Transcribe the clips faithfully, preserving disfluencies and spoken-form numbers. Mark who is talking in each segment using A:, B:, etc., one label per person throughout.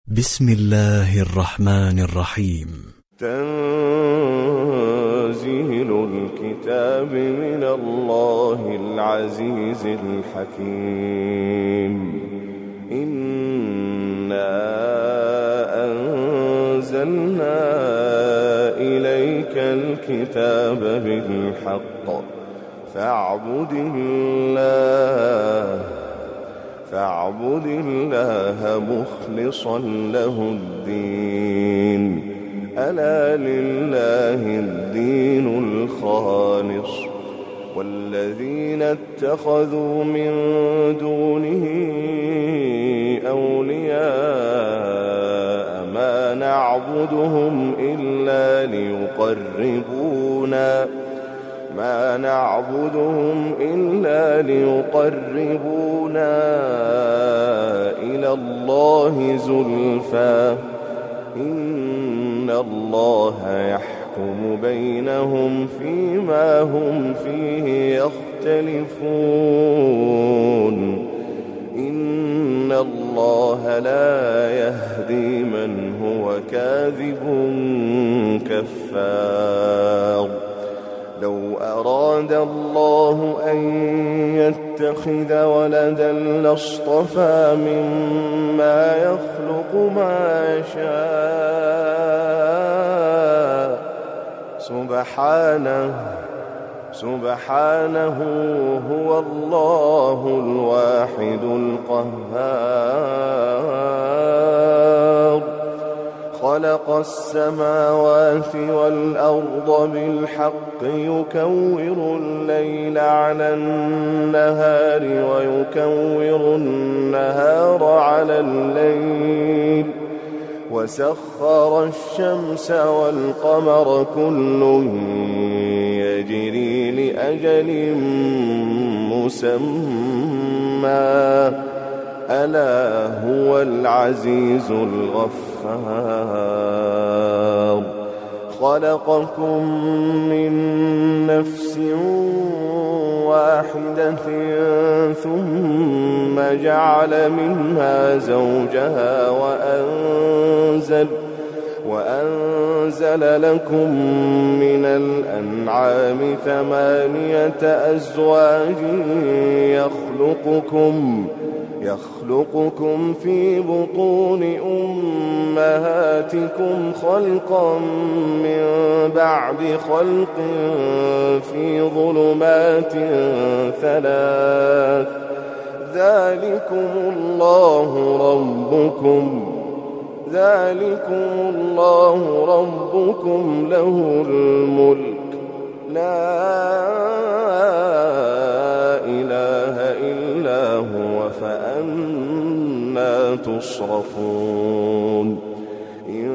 A: بسم الله الرحمن الرحيم.
B: تنزيل الكتاب من الله العزيز الحكيم. إنا أنزلنا إليك الكتاب بالحق فاعبد الله فاعبد الله مخلصا له الدين. ألا لله الدين الخالص والذين اتخذوا من دونه أولياء ما نعبدهم إلا ليقربونا ما نعبدهم إلا ليقربونا إلى الله زلفى إن الله يحكم بينهم فيما هم فيه يختلفون. إن الله لا يهدي من هو كاذب كفار. لو أراد الله أن يتخذ ولدا لاصطفى مما يخلق ما يشاء سبحانه سبحانه هو الله الواحد القهار. خلق السماوات والأرض بالحق يكور الليل على النهار ويكور النهار على الليل وسخر الشمس والقمر كل يجري لأجل مسمى ألا هو العزيز الغفار. خلقكم من نفس واحدة ثم جعل منها زوجها وأنزل وأنزل لكم من الأنعام ثمانية أزواج يخلقكم يخلقكم في بطون أمهاتكم خلقا من بعد خلق في ظلمات ثلاث. ذلكم الله ربكم ذلكم الله ربكم له الملك لا إله إلا هو فأنى تصرفون. إن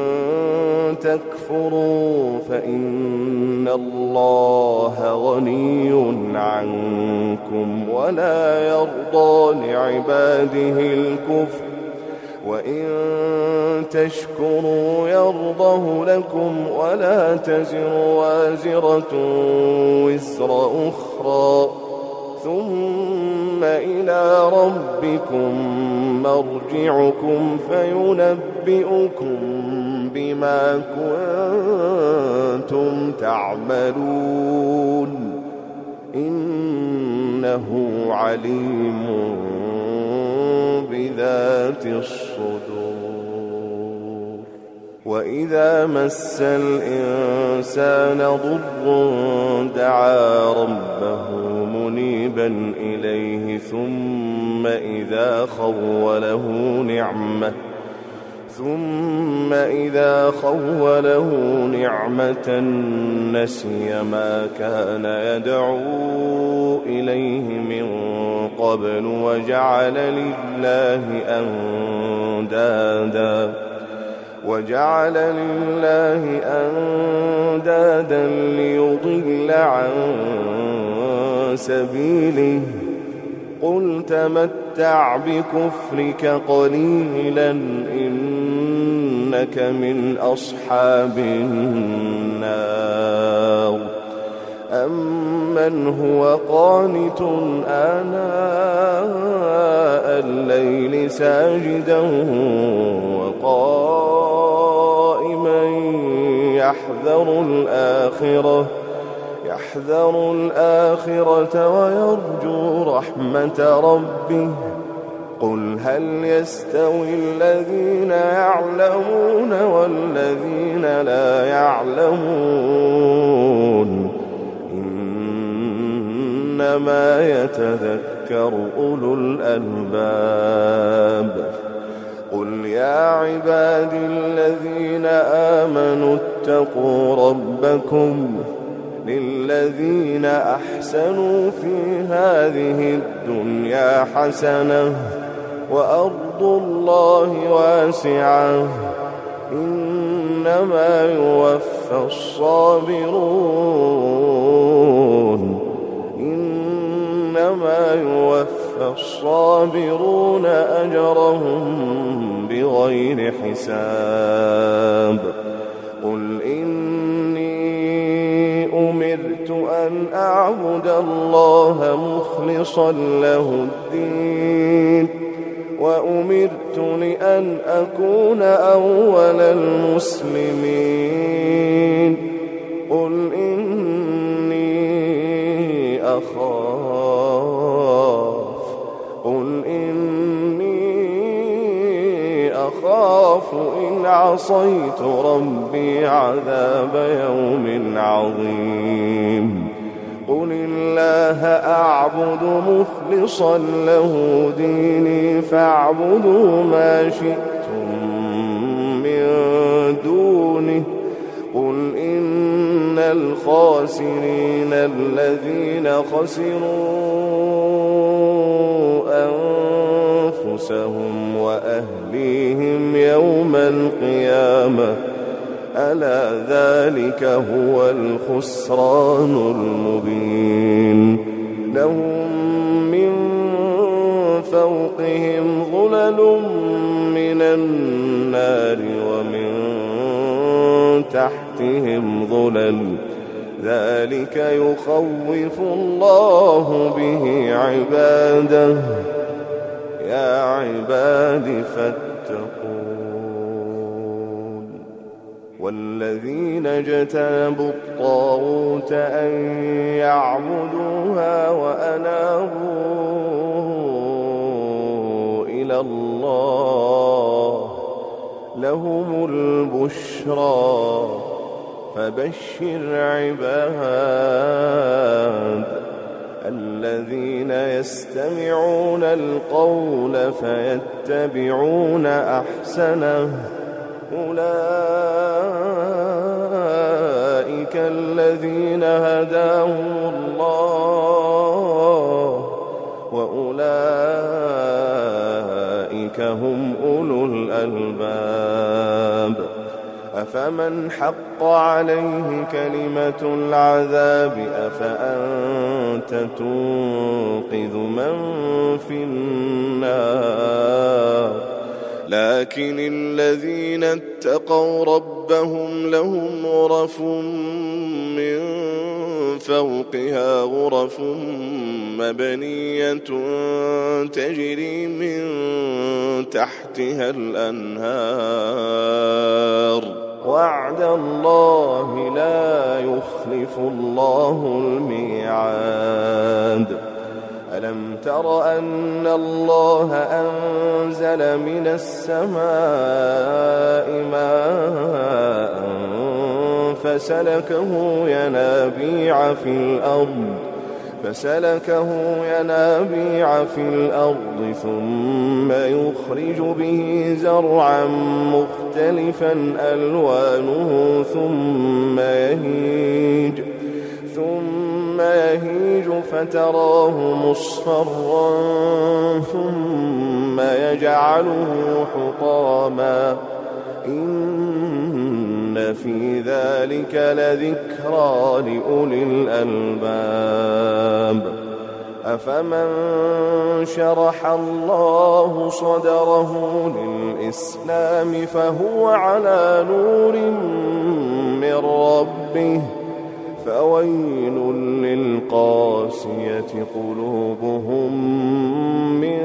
B: تكفروا فإن الله غني عنكم ولا يرضى لعباده الكفر وإن تشكروا يرضه لكم ولا تزر وازرة وزر أخرى ثم إلى ربكم مرجعكم فينبئكم بما كنتم تعملون. إنه عليم بذات الصدور. وإذا مس الإنسان ضر دعا ربه منيبا إليه ثم إذا خوله نعمة ثم إذا خوله نعمة نسي ما كان يدعو إليه من قبل وجعل لله أندادا وجعل لله أندادا ليضل عن سبيله. قل تمتع بكفرك قليلا إنك من أصحاب النار. أمن هو قانت آناء الليل ساجدا يحذر الآخرة يحذر الآخرة ويرجو رحمة ربه قل هل يستوي الذين يعلمون والذين لا يعلمون إنما يتذكر أولو الألباب قل يا عبادي الذين آمنوا اتقوا ربكم للذين أحسنوا في هذه الدنيا حسنة وأرض الله واسعة إنما يوفى الصابرون إنما يوفى الصابرون أجرهم بغير حساب قل إني أمرت أن أعبد الله مخلصا له الدين وأمرت لأن أكون أول المسلمين قل إني أخاف قل إني أخاف إن عصيت ربي عذاب يوم عظيم قل الله أعبد مخلصا له ديني فاعبدوا ما شئتم من دونه قل إن الخاسرين الذين خسروا أنفسهم وأهليهم يوم القيامة ألا ذلك هو الخسران المبين لهم من فوقهم ظلل من النار ومن تحتهم ظلل ذلك يخوف الله به عباده يا عباد فاتقون والذين اجتنبوا الطاغوت أن يعبدوها وأنابوا إلى الله لهم البشرى فبشر عباد الذين يستمعون القول فيتبعون أحسنه أولئك الذين هداهم الله وأولئك هم أولو الألباب أفمن حق عليه كلمة العذاب أفأنت تنقذ من في النار لكن الذين اتقوا ربهم لهم غرف من فوقها غرف مبنية تجري من تحتها الأنهار وعد الله لا يخلف الله الميعاد ألم تر أن الله أنزل من السماء ماء فسلكه ينابيع في الأرض فسلكه ينابيع في الأرض ثم يخرج به زرعا مختلفا ألوانه ثم يهيج ثم يهيج فتراه مصفرا ثم يجعله حطاما إن في ذلك لذكرى لأولي الألباب أفمن شرح الله صدره للإسلام فهو على نور من ربه فويل للقاسية قلوبهم من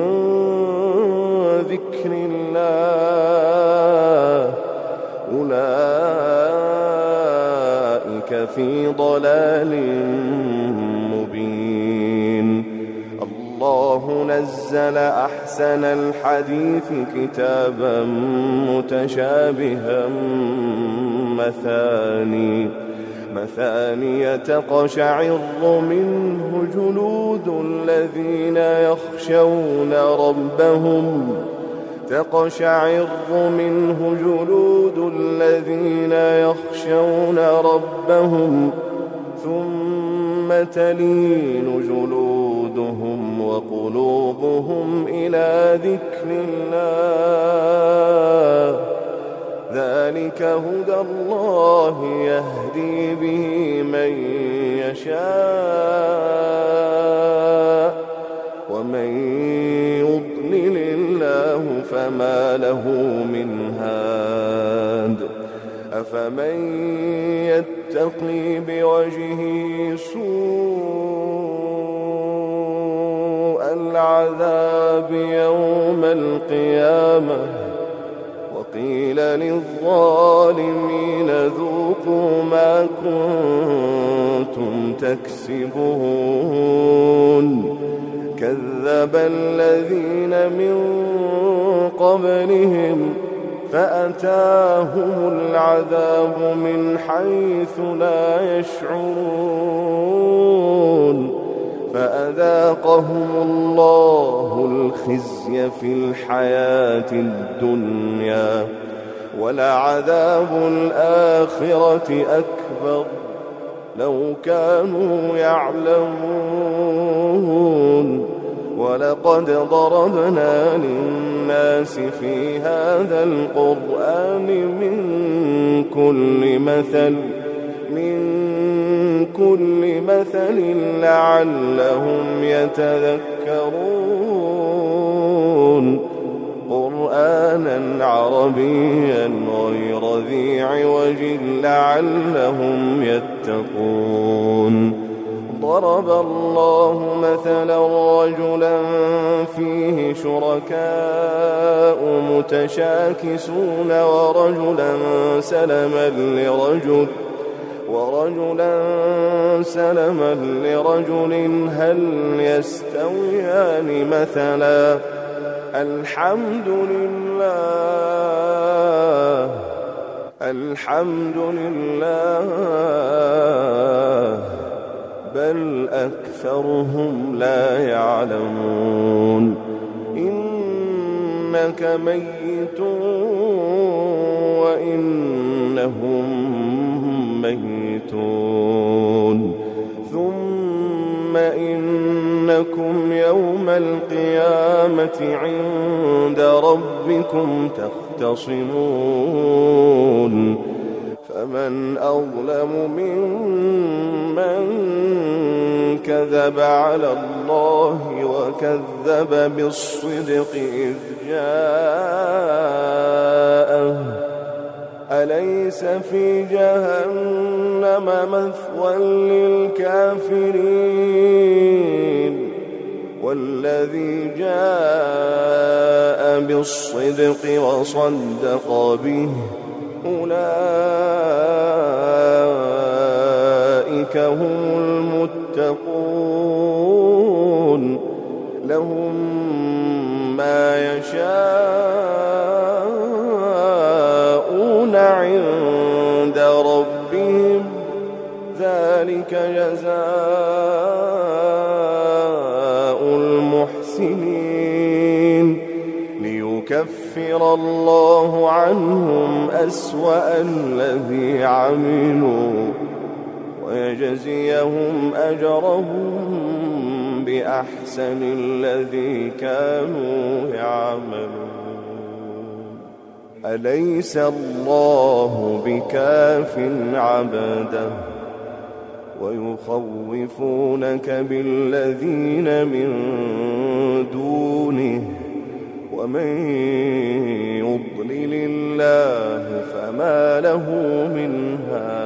B: ذكر الله أولئك لفي ضلال مبين. الله نزل أحسن الحديث كتابا متشابها مثاني مثاني تقشعر منه جلود الذين يخشون ربهم تقشعر منه جلود الذين يخشون ربهم ثم تلين جلودهم وقلوبهم إلى ذكر الله ذلك هدى الله يهدي به من يشاء ومن يضلل الله فما له من هاد. أفمن يتقي بوجهه سوء العذاب يوم القيامة وقيل للظالمين ذوقوا ما كنتم تكسبون كذب الذين من قبلهم فأتاهم العذاب من حيث لا يشعرون فأذاقهم الله الخزي في الحياة الدنيا ولعذاب الآخرة أكبر لو كانوا يعلمون. ولقد ضربنا للناس في هذا القرآن من كل مثل من كل مثل لعلهم يتذكرون قرآنا عربيا غير ذي عوج لعلهم يتقون. ضرب الله مثلا رجلا فيه شركاء متشاكسون ورجلا سلما لرجل ورجلا سلما لرجل هل يستويان مثلا الحمد لله الحمد لله بل أكثرهم لا يعلمون. إنك ميت وإنهم ميتون ثم إنكم يوم القيامة عند ربكم تختصمون فمن أظلم ممن كذب على الله وكذب بالصدق إذ جاءه أليس في جهنم مثوى للكافرين والذي جاء بالصدق وصدق به أولئك هم المتقون لهم ما يشاءون عند ربهم ذلك جزاء المحسنين ليكفر الله عنهم أسوأ الذي عملوا ويجزيهم أجرهم بأحسن الذي كانوا يعملون. أليس الله بكاف عبده ويخوفونك بالذين من دونه ومن يضلل الله فما له من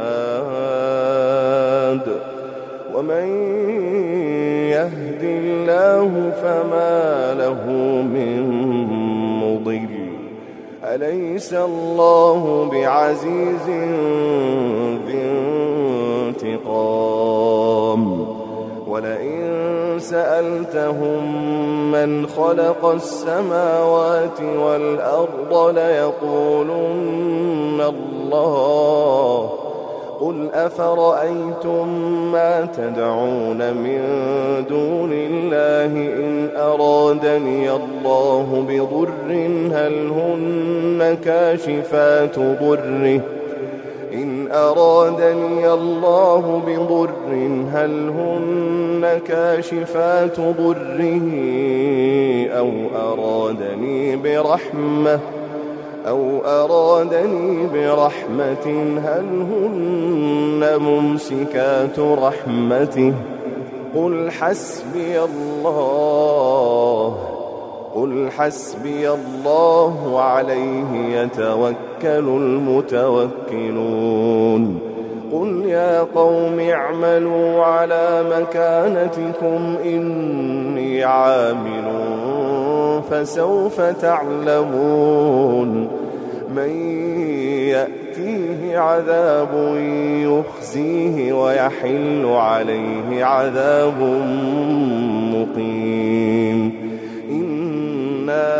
B: هاد ومن يهد الله فما له من مضل. أليس أليس الله بعزيز ذي انتقام ولئن سألتهم من خلق السماوات والأرض ليقولن الله قل أفرأيتم ما تدعون من دون الله إن أرادني الله بضر هل هن كاشفات ضره إن أرادني الله بضر هل هن كاشفات ضره أو أرادني برحمة أو أرادني برحمة هل هن ممسكات رحمته قل حسبي الله قل حسبي الله عليه يتوكل المتوكلون قل يا قوم اعملوا على مكانتكم إني عامل فسوف تعلمون من يأتيه عذاب يخزيه ويحل عليه عذاب مقيم إنا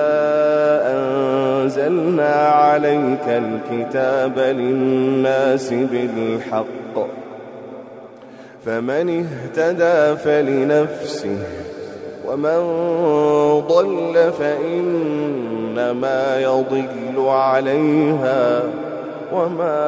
B: أنزلنا عليك الكتاب للناس بالحق فمن اهتدى فلنفسه ومن ضل فإنما يضل عليها وما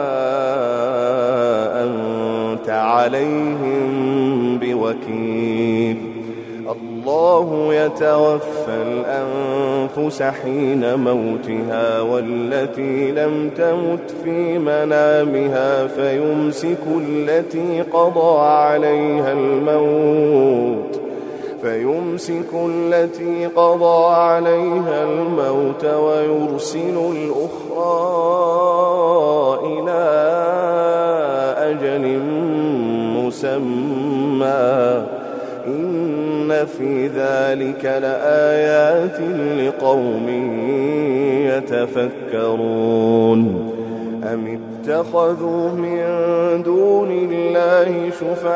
B: أنت عليهم بوكيل الله يتوفى الأنفس حين موتها والتي لم تمت في منامها فيمسك التي قضى عليها الموت فيمسك التي قضى عليها الموت ويرسل الأخرى إلى أجل مسمى إن في ذلك لآيات لقوم يتفكرون أم اتخذوا من دون الله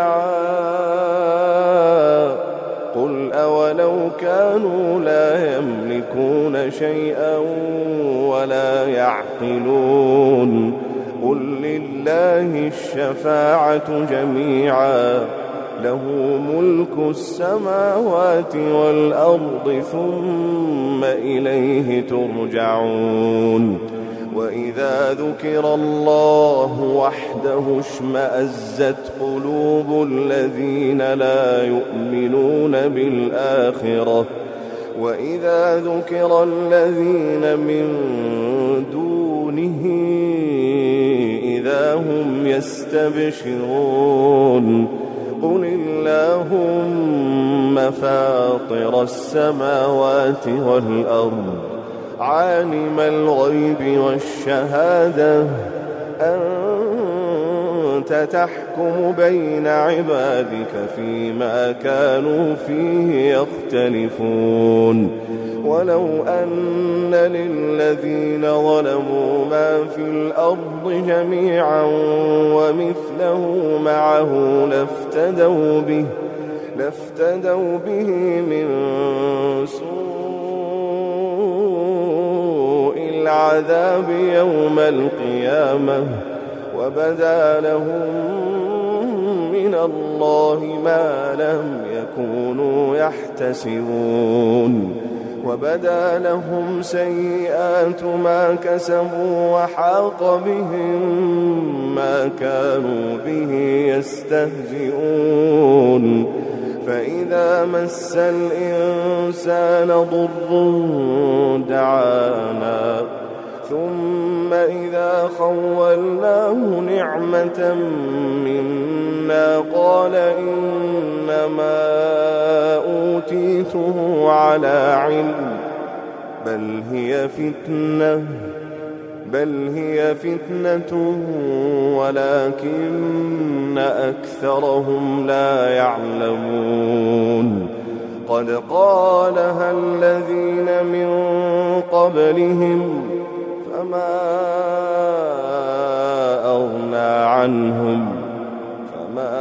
B: شفعاء قل أولو كانوا لا يملكون شيئا ولا يعقلون قل لله الشفاعة جميعا له ملك السماوات والأرض ثم إليه ترجعون وإذا ذكر الله وحده اشمأزت قلوب الذين لا يؤمنون بالآخرة وإذا ذكر الذين من دونه إذا هم يستبشرون قل اللهم فاطر السماوات والأرض عالم الغيب والشهادة أنت تحكم بين عبادك فيما كانوا فيه يختلفون ولو أن للذين ظلموا ما في الأرض جميعا ومثله معه لافتدوا به لافتدوا به من سوء العذاب يوم القيامة وبدا لهم من الله ما لم يكونوا يحتسبون وبدا لهم سيئات ما كسبوا وحاق بهم ما كانوا به يستهزئون فإذا مس الإنسان ضر دعانا ثم إذا خولناه نعمة منا قال إنما أوتيته على علم بل هي فتنة بل هي فتنة ولكن أكثرهم لا يعلمون قد قالها الذين من قبلهم فما أغنى عنهم فما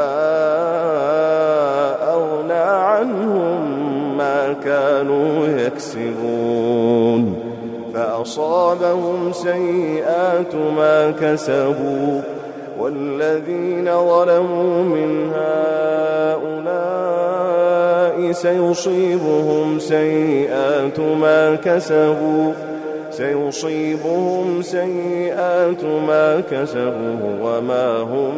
B: أغنى عنهم ما كانوا يكسبون فأصابهم سيئات ما كسبوا والذين ظلموا من هؤلاء سيصيبهم سيئات ما كسبوا سيصيبهم سيئات ما كسبوا وما هم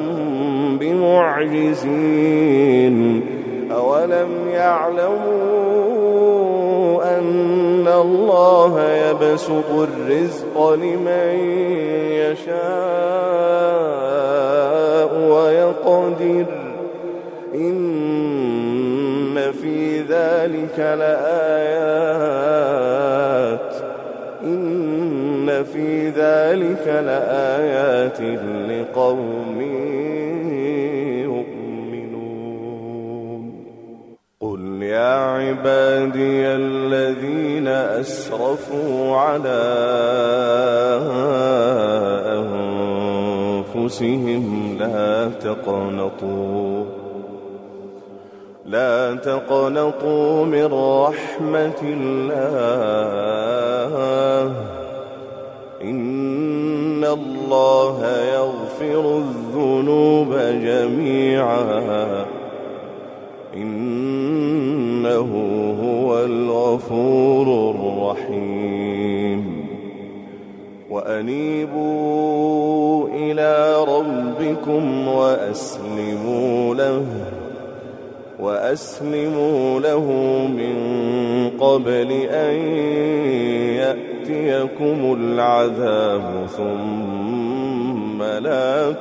B: بمعجزين أولم يعلموا أن الله يبسط الرزق لمن يشاء ويقدر إن في ذلك لآيات إن في ذلك لآيات لقوم يؤمنون قل يا عبادي الذين أسرفوا على أنفسهم لا تقنطوا لا تقنطوا من رحمة الله إن الله يغفر الذنوب جميعا إنه هو الغفور الرحيم وأنيبوا إلى ربكم وأسلموا له وأسلموا له من قبل أن يأتيكم العذاب ثم لا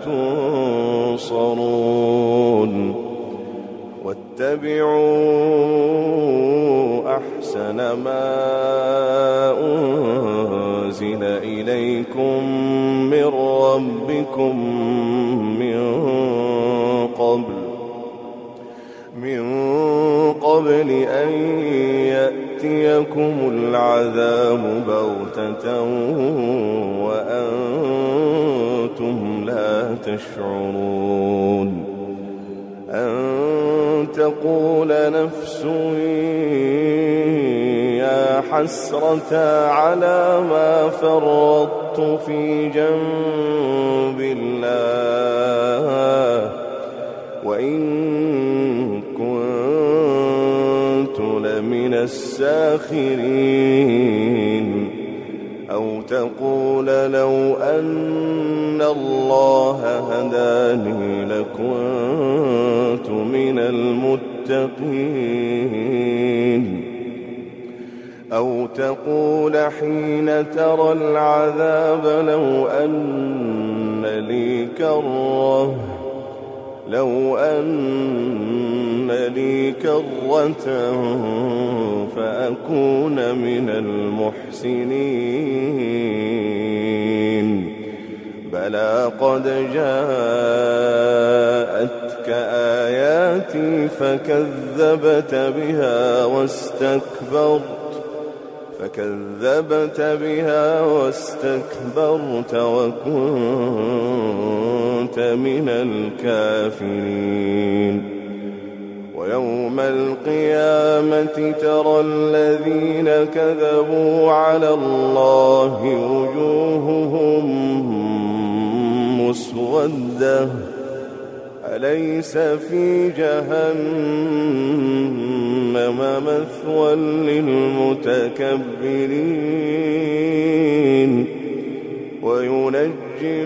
B: تنصرون واتبعوا أحسن ما أنزل إليكم من ربكم من قبل من قبل أن يأتيكم العذاب بغتة وأنتم لا تشعرون أن تقول نفس يا حسرة على ما فرطت في جنب الله وإن كنت لمن الساخرين أو تقول لو أن الله هداني لكنت من المتقين أو تقول حين ترى العذاب لو أن لي كرة لو أن لي كرة فأكون من المحسنين بلى قد جاءتك آياتي فكذبت بها واستكبرت فكذبت بها واستكبرت وكنت من الكافرين ويوم القيامة ترى الذين كذبوا على الله وجوههم مسودة أليس في جهنم مثوى للمتكبرين وينجي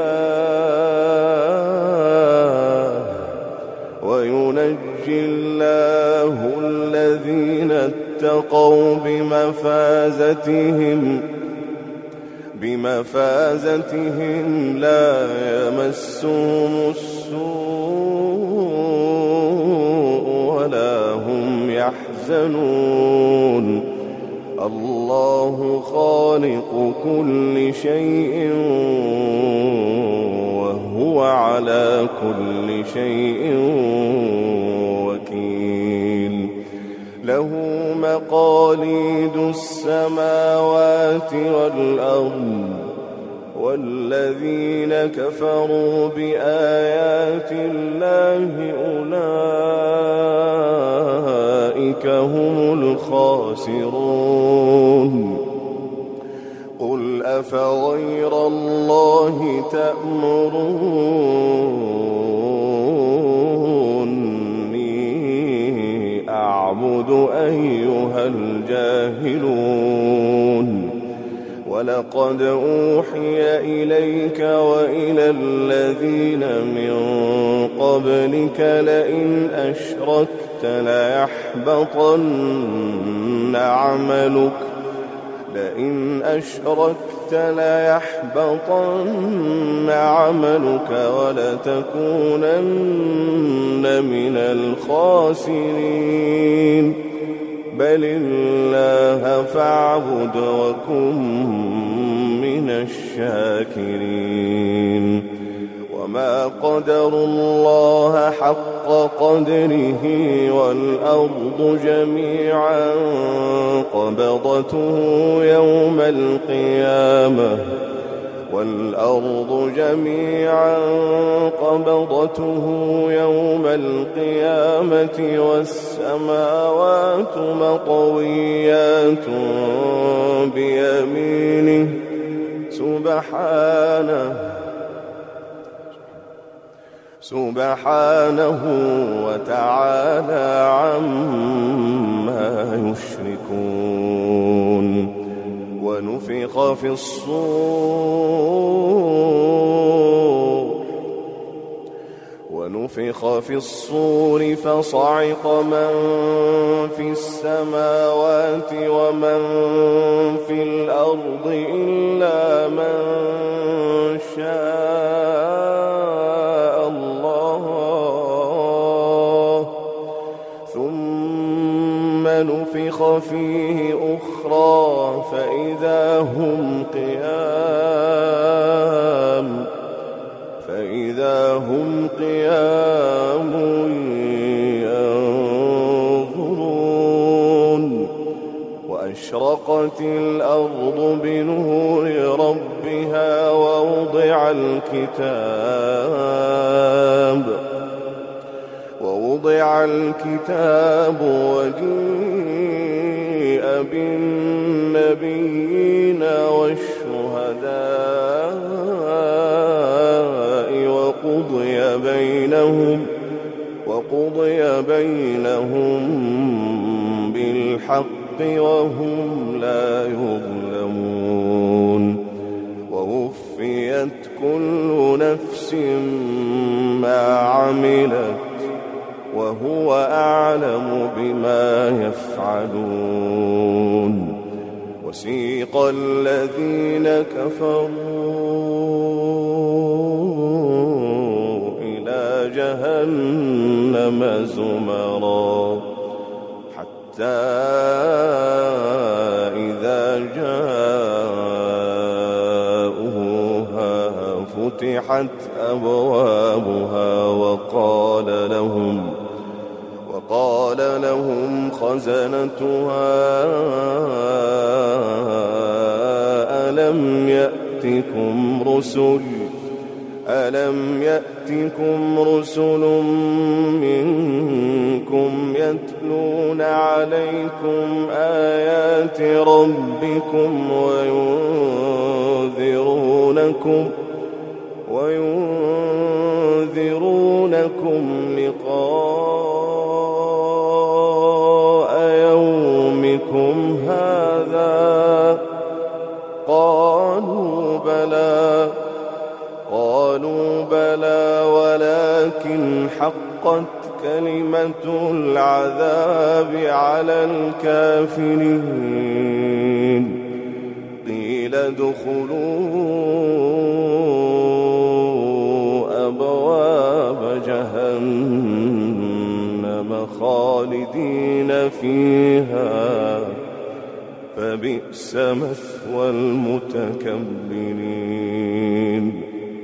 B: الله وينجي الله الذين اتقوا بمفازتهم بمفازتهم لا يمسهم السوء ولا هم يحزنون الله خالق كل شيء وهو على كل شيء وكيل له مقاليد السماوات والأرض والذين كفروا بآيات الله أولئك هم الخاسرون قل أفغير الله تأمروني أعبد أيها الجاهلون ولقد أوحي إليك وإلى الذين من قبلك لئن أشركت ليحبطن عملك لئن أشركت ليحبطن عملك ولتكونن من الخاسرين بل الله فاعبد وكن من الشاكرين وما قدروا الله حق قدره والأرض جميعا قبضته يوم القيامة والأرض جميعا قبضته يوم القيامة والسماوات مطويات بيمينه سبحانه سبحانه وتعالى عما يشركون ونفخ في الصور ونفخ في الصور فصعق من في السماوات ومن في الأرض إلا من شاء الله ثم نفخ فيه أخرى فإذا هم قيام فإذا هم قيام ينظرون وأشرقت الأرض بنور ربها ووضع الكتاب ووضع الكتاب وجيء بالنبيين والشهداء وقضي بينهم وقضي بينهم بالحق وهم لا يظلمون ووفيت كل نفس ما عملت وهو أعلم بما يفعلون وسيق الذين كفروا إلى جهنم زمرا حتى إذا جاءوها فتحت أبوابها وقال لهم وقال لهم خزنتها ألم يأتكم رسل ألم يأتكم رسل منكم يتلون عليكم آيات ربكم وينذرونكم وينذرونكم لقاء يومكم هذا قالوا بلى قالوا بلى ولكن حقت كلمة العذاب على الكافرين قيل ادخلوا أبواب جهنم خالدين فيها فبئس مثوى المتكبرين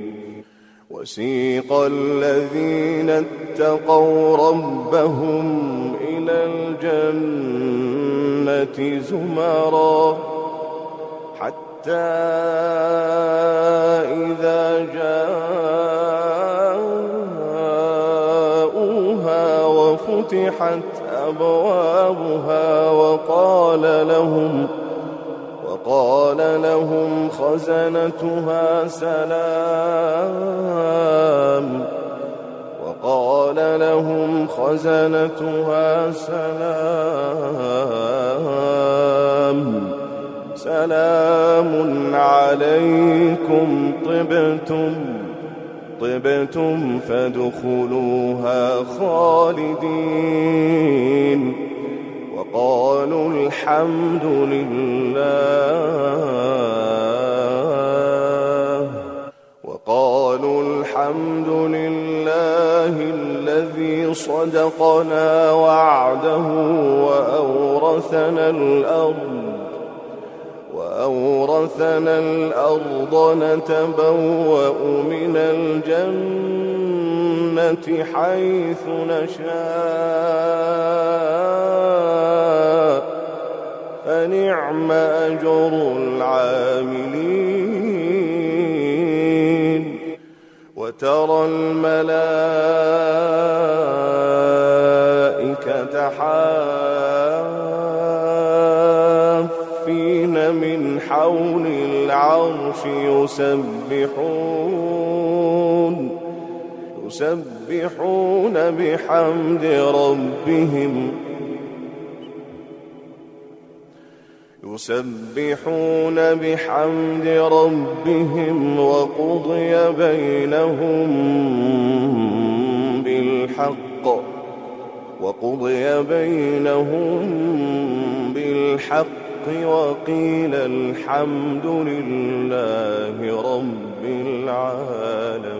B: وسيق الذين اتقوا ربهم إلى الجنة الجنة زمرا حتى إذا جاءوها وفتحت أبوابها وقال لهم وقال لهم خزنتها سلام وقال لهم خزنتها سلام سلام عليكم طبتم طبتم فادخلوها خالدين وقالوا الحمد لله وقالوا الحمد لله الذي صدقنا وعده وأورثنا الأرض وأورثنا الأرض نتبوأ من الجنة حيث نشاء فنعم أجر العاملين وترى الملائكة حافين من حول العرش يسبحون يسبحون بحمد ربهم يسبحون بحمد ربهم وقضي بينهم بالحق وقضي بينهم بالحق وقيل الحمد لله رب العالمين.